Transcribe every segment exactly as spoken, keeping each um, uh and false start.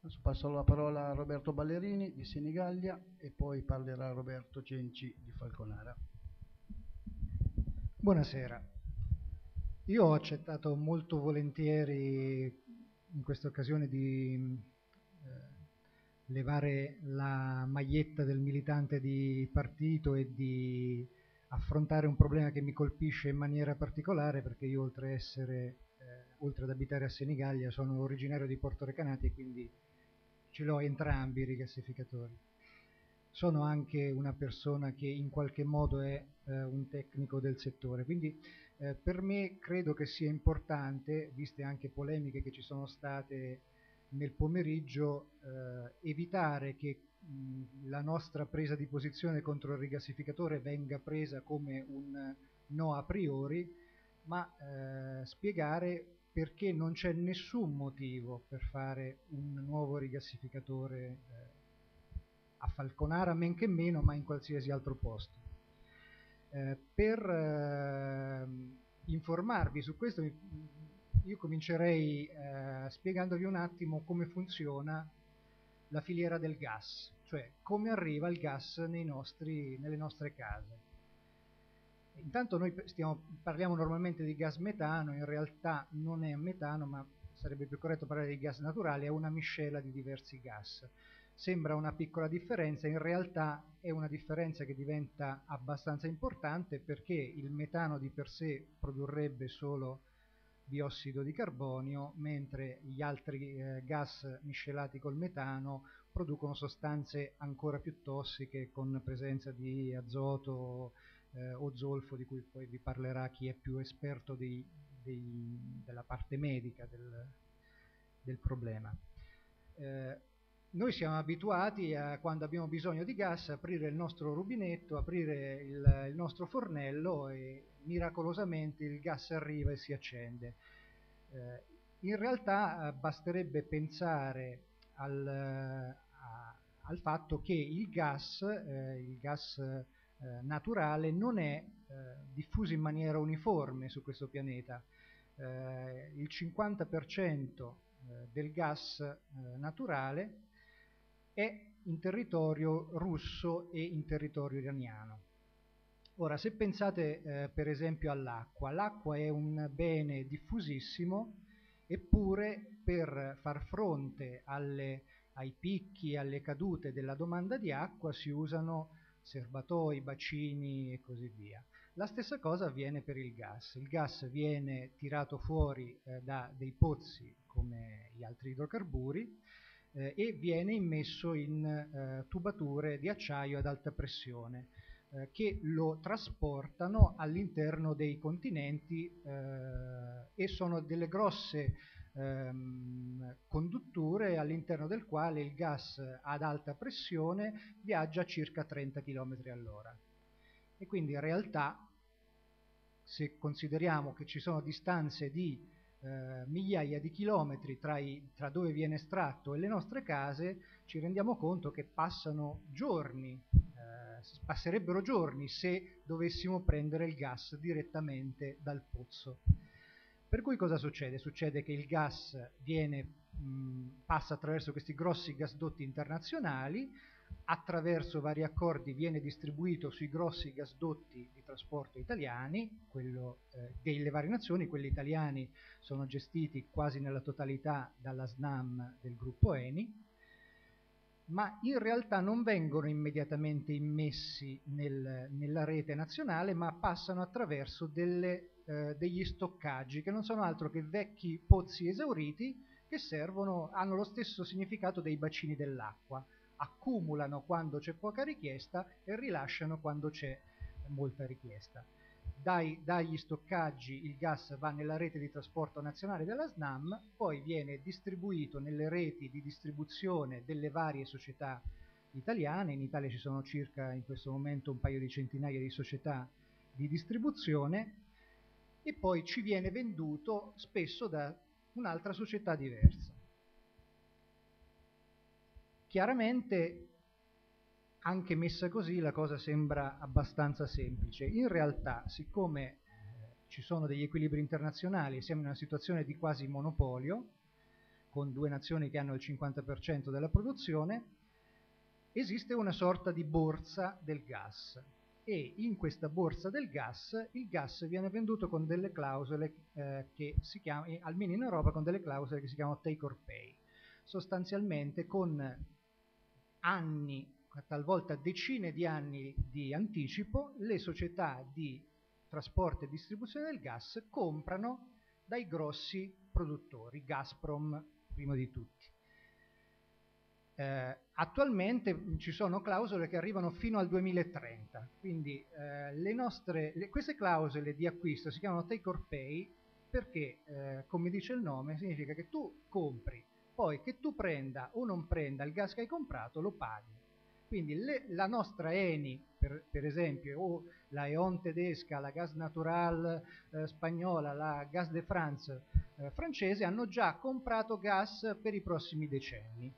Adesso passo la parola a Roberto Ballerini di Senigallia e poi parlerà Roberto Cenci di Falconara. Buonasera. Io ho accettato molto volentieri in questa occasione di eh, levare la maglietta del militante di partito e di affrontare un problema che mi colpisce in maniera particolare, perché io oltre, essere, eh, oltre ad abitare a Senigallia sono originario di Porto Recanati e quindi ce l'ho entrambi i rigassificatori. Sono anche una persona che in qualche modo è eh, un tecnico del settore, quindi eh, per me credo che sia importante, viste anche polemiche che ci sono state nel pomeriggio, eh, evitare che mh, la nostra presa di posizione contro il rigassificatore venga presa come un no a priori, ma eh, spiegare perché non c'è nessun motivo per fare un nuovo rigassificatore eh, a Falconara, men che meno, ma in qualsiasi altro posto. Eh, per eh, informarvi su questo, io comincerei eh, spiegandovi un attimo come funziona la filiera del gas, cioè come arriva il gas nei nostri, nelle nostre case. Intanto noi stiamo, parliamo normalmente di gas metano, in realtà non è metano, ma sarebbe più corretto parlare di gas naturale, è una miscela di diversi gas. Sembra una piccola differenza, in realtà è una differenza che diventa abbastanza importante, perché il metano di per sé produrrebbe solo biossido di carbonio, mentre gli altri eh, gas miscelati col metano producono sostanze ancora più tossiche con presenza di azoto eh, o zolfo, di cui poi vi parlerà chi è più esperto dei, dei, della parte medica del, del problema. Eh, noi siamo abituati a, quando abbiamo bisogno di gas, aprire il nostro rubinetto, aprire il, il nostro fornello e miracolosamente il gas arriva e si accende. Eh, in realtà eh, basterebbe pensare al, a, al fatto che il gas, eh, il gas eh, naturale non è eh, diffuso in maniera uniforme su questo pianeta. Eh, il cinquanta per cento eh, del gas eh, naturale è in territorio russo e in territorio iraniano. Ora, se pensate eh, per esempio all'acqua, l'acqua è un bene diffusissimo, eppure per far fronte alle, ai picchi e alle cadute della domanda di acqua si usano serbatoi, bacini e così via. La stessa cosa avviene per il gas. Il gas viene tirato fuori eh, da dei pozzi come gli altri idrocarburi eh, e viene immesso in eh, tubature di acciaio ad alta pressione eh, che lo trasportano all'interno dei continenti eh, e sono delle grosse ehm, condutture all'interno del quale il gas ad alta pressione viaggia a circa trenta chilometri all'ora. E quindi in realtà, se consideriamo che ci sono distanze di eh, migliaia di chilometri tra, i, tra dove viene estratto e le nostre case, ci rendiamo conto che passano giorni, eh, passerebbero giorni se dovessimo prendere il gas direttamente dal pozzo. Per cui cosa succede? Succede che il gas viene, mh, passa attraverso questi grossi gasdotti internazionali, attraverso vari accordi viene distribuito sui grossi gasdotti di trasporto italiani, quello eh, delle varie nazioni. Quelli italiani sono gestiti quasi nella totalità dalla SNAM del gruppo Eni, ma in realtà non vengono immediatamente immessi nel, nella rete nazionale, ma passano attraverso delle, eh, degli stoccaggi, che non sono altro che vecchi pozzi esauriti che servono, hanno lo stesso significato dei bacini dell'acqua. Accumulano quando c'è poca richiesta e rilasciano quando c'è molta richiesta. Dai, dagli stoccaggi il gas va nella rete di trasporto nazionale della SNAM, poi viene distribuito nelle reti di distribuzione delle varie società italiane. In Italia ci sono circa in questo momento un paio di centinaia di società di distribuzione, e poi ci viene venduto spesso da un'altra società diversa. Chiaramente, anche messa così, la cosa sembra abbastanza semplice. In realtà, siccome eh, ci sono degli equilibri internazionali e siamo in una situazione di quasi monopolio, con due nazioni che hanno il cinquanta per cento della produzione, esiste una sorta di borsa del gas, e in questa borsa del gas il gas viene venduto con delle clausole eh, che si chiamano, almeno in Europa, con delle clausole che si chiamano take or pay, sostanzialmente con anni, talvolta decine di anni di anticipo, le società di trasporto e distribuzione del gas comprano dai grossi produttori, Gazprom primo di tutti. Eh, attualmente ci sono clausole che arrivano fino al duemilatrenta, quindi eh, le nostre, le, queste clausole di acquisto si chiamano take or pay perché, eh, come dice il nome, significa che tu compri, poi che tu prenda o non prenda il gas che hai comprato lo paghi. Quindi le, la nostra Eni, per, per esempio, o la E.ON tedesca, la Gas Natural eh, spagnola, la Gas de France eh, francese, hanno già comprato gas per i prossimi decenni.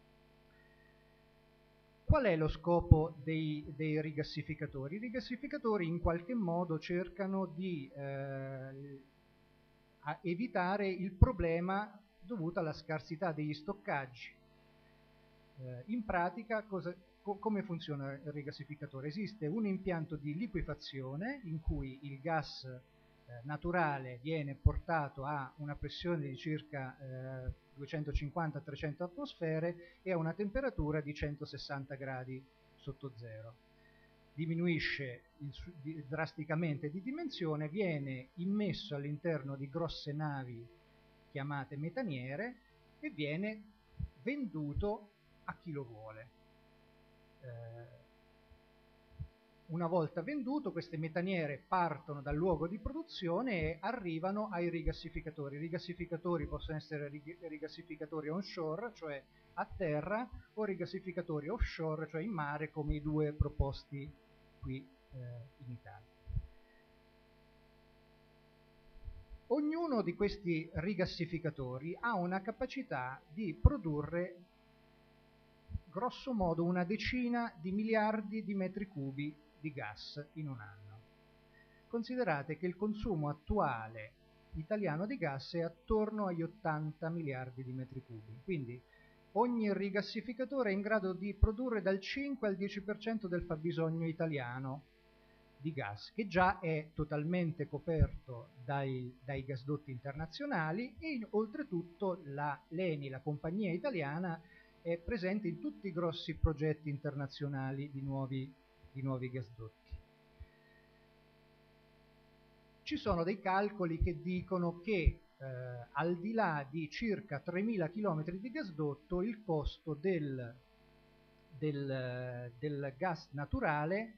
Qual è lo scopo dei, dei rigassificatori? I rigassificatori in qualche modo cercano di eh, evitare il problema dovuto alla scarsità degli stoccaggi. Eh, in pratica, cosa, co come funziona il rigassificatore? Esiste un impianto di liquefazione in cui il gas eh, naturale viene portato a una pressione di circa eh, duecentocinquanta trecento atmosfere e a una temperatura di centosessanta gradi sotto zero. Diminuisce il, di, drasticamente di dimensione, viene immesso all'interno di grosse navi chiamate metaniere e viene venduto a chi lo vuole. Eh, una volta venduto, queste metaniere partono dal luogo di produzione e arrivano ai rigassificatori. I rigassificatori possono essere rig rigassificatori onshore, cioè a terra, o rigassificatori offshore, cioè in mare, come i due proposti qui eh, in Italia. Ognuno di questi rigassificatori ha una capacità di produrre grosso modo una decina di miliardi di metri cubi di gas in un anno. Considerate che il consumo attuale italiano di gas è attorno agli ottanta miliardi di metri cubi, quindi ogni rigassificatore è in grado di produrre dal cinque al dieci per cento del fabbisogno italiano di gas, che già è totalmente coperto dai, dai gasdotti internazionali e in, oltretutto la l'Eni, la compagnia italiana, è presente in tutti i grossi progetti internazionali di nuovi, di nuovi gasdotti. Ci sono dei calcoli che dicono che eh, al di là di circa tremila chilometri di gasdotto il costo del, del, del gas naturale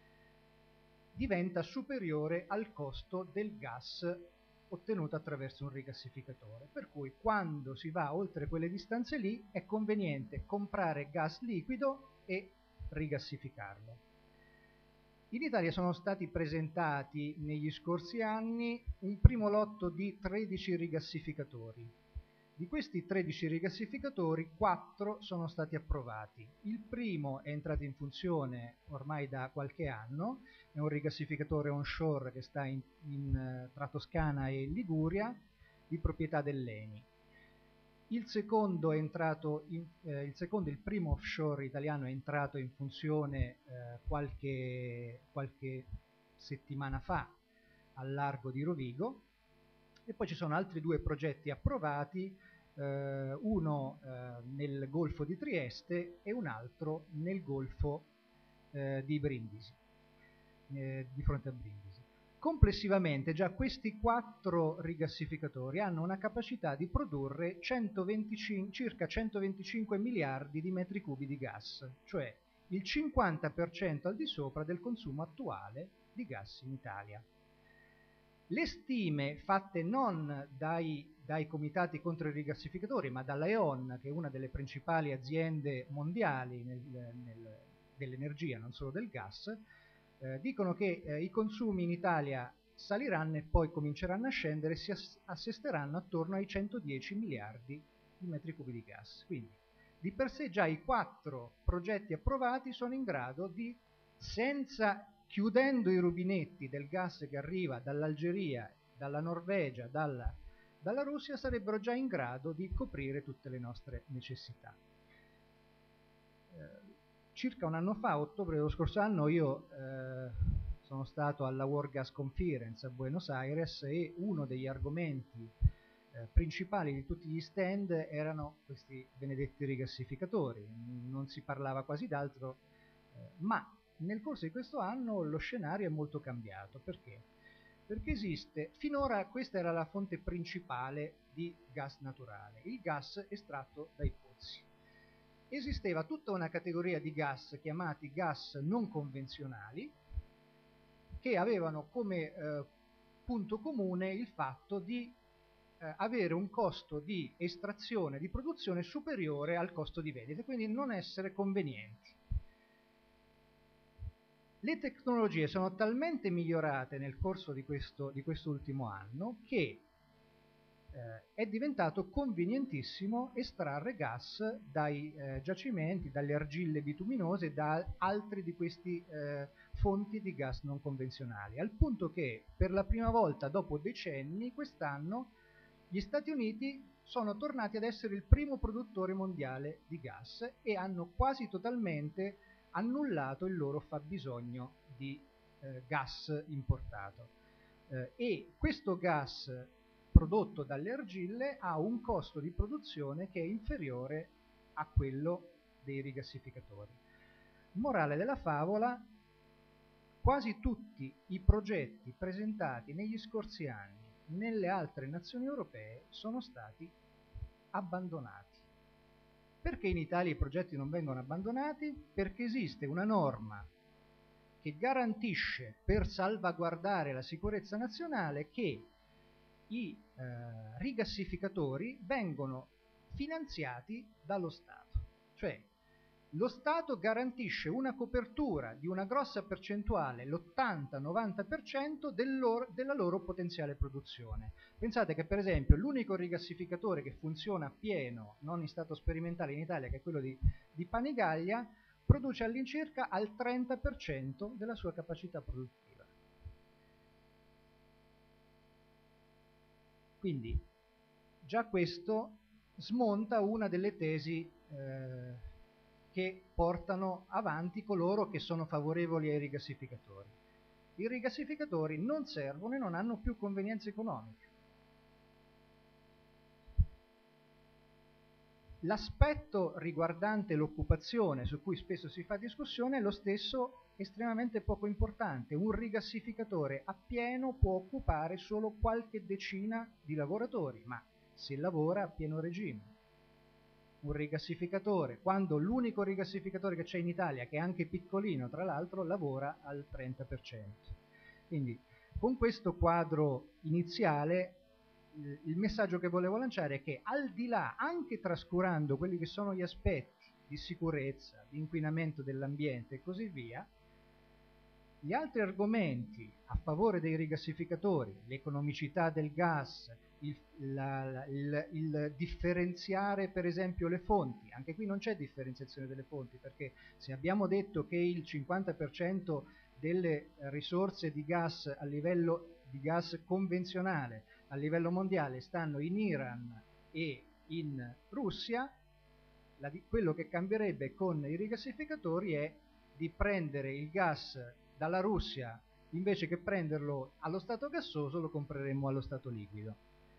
diventa superiore al costo del gas ottenuto attraverso un rigassificatore, per cui quando si va oltre quelle distanze lì è conveniente comprare gas liquido e rigassificarlo. In Italia sono stati presentati negli scorsi anni un primo lotto di tredici rigassificatori. Di questi tredici rigassificatori, quattro sono stati approvati. Il primo è entrato in funzione ormai da qualche anno, è un rigassificatore onshore che sta in, in, tra Toscana e Liguria, di proprietà dell'Eni. Il secondo è entrato, in, eh, il secondo, il primo offshore italiano è entrato in funzione eh, qualche, qualche settimana fa al largo di Rovigo, e poi ci sono altri due progetti approvati, eh, uno eh, nel Golfo di Trieste e un altro nel Golfo eh, di Brindisi, eh, di fronte a Brindisi. Complessivamente già questi quattro rigassificatori hanno una capacità di produrre centoventicinque, circa centoventicinque miliardi di metri cubi di gas, cioè il cinquanta per cento al di sopra del consumo attuale di gas in Italia. Le stime fatte non dai, dai comitati contro i rigassificatori, ma dalla E.ON, che è una delle principali aziende mondiali nel, nel, dell'energia, non solo del gas, eh, dicono che eh, i consumi in Italia saliranno e poi cominceranno a scendere e si assesteranno attorno ai centodieci miliardi di metri cubi di gas. Quindi di per sé già i quattro progetti approvati sono in grado di, senza chiudendo i rubinetti del gas che arriva dall'Algeria, dalla Norvegia, dalla, dalla Russia sarebbero già in grado di coprire tutte le nostre necessità. Eh, circa un anno fa, a ottobre dello scorso anno, io eh, sono stato alla World Gas Conference a Buenos Aires e uno degli argomenti eh, principali di tutti gli stand erano questi benedetti rigassificatori. Non si parlava quasi d'altro, eh, ma nel corso di questo anno lo scenario è molto cambiato. Perché? Perché esiste, finora questa era la fonte principale di gas naturale, il gas estratto dai pozzi. Esisteva tutta una categoria di gas chiamati gas non convenzionali che avevano come eh, punto comune il fatto di eh, avere un costo di estrazione, di produzione superiore al costo di vendita, quindi non essere convenienti. Le tecnologie sono talmente migliorate nel corso di questo di quest'ultimo anno che eh, è diventato convenientissimo estrarre gas dai eh, giacimenti, dalle argille bituminose e da altri di questi eh, fonti di gas non convenzionali, al punto che per la prima volta dopo decenni quest'anno gli Stati Uniti sono tornati ad essere il primo produttore mondiale di gas e hanno quasi totalmente annullato il loro fabbisogno di eh, gas importato. Eh, e questo gas prodotto dalle argille ha un costo di produzione che è inferiore a quello dei rigassificatori. Morale della favola: quasi tutti i progetti presentati negli scorsi anni nelle altre nazioni europee sono stati abbandonati. Perché in Italia i progetti non vengono abbandonati? Perché esiste una norma che garantisce, per salvaguardare la sicurezza nazionale, che i eh, rigassificatori vengono finanziati dallo Stato. Cioè, lo Stato garantisce una copertura di una grossa percentuale, l'ottanta novanta per cento del loro, della loro potenziale produzione. Pensate che per esempio l'unico rigassificatore che funziona a pieno, non in stato sperimentale in Italia, che è quello di, di Panigaglia, produce all'incirca al trenta per cento della sua capacità produttiva. Quindi già questo smonta una delle tesi eh, che portano avanti coloro che sono favorevoli ai rigassificatori. I rigassificatori non servono e non hanno più convenienze economiche. L'aspetto riguardante l'occupazione, su cui spesso si fa discussione, è lo stesso estremamente poco importante. Un rigassificatore a pieno può occupare solo qualche decina di lavoratori, ma se lavora a pieno regime. Un rigassificatore, quando l'unico rigassificatore che c'è in Italia, che è anche piccolino tra l'altro, lavora al trenta per cento. Quindi con questo quadro iniziale il messaggio che volevo lanciare è che, al di là, anche trascurando quelli che sono gli aspetti di sicurezza, di inquinamento dell'ambiente e così via, gli altri argomenti a favore dei rigassificatori, l'economicità del gas, il, la, il, il differenziare per esempio le fonti, anche qui non c'è differenziazione delle fonti, perché se abbiamo detto che il cinquanta per cento delle risorse di gas a livello di gas convenzionale a livello mondiale stanno in Iran e in Russia, la di, quello che cambierebbe con i rigassificatori è di prendere il gas dalla Russia, invece che prenderlo allo stato gassoso lo compreremmo allo stato liquido.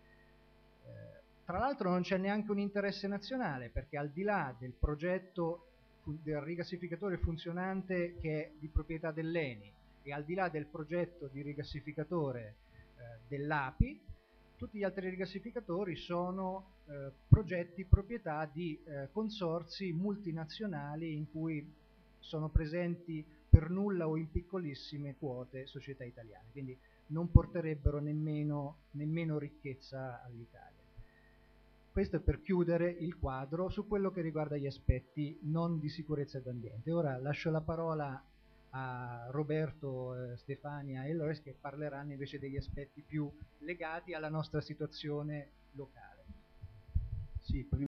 Eh, tra l'altro non c'è neanche un interesse nazionale, perché al di là del progetto del rigassificatore funzionante che è di proprietà dell'Eni e al di là del progetto di rigassificatore eh, dell'A P I, tutti gli altri rigassificatori sono eh, progetti proprietà di eh, consorzi multinazionali in cui sono presenti per nulla o in piccolissime quote società italiane, quindi non porterebbero nemmeno, nemmeno ricchezza all'Italia. Questo è per chiudere il quadro su quello che riguarda gli aspetti non di sicurezza d'ambiente. Ora lascio la parola a Roberto, eh, Stefania e Loris, che parleranno invece degli aspetti più legati alla nostra situazione locale. Sì,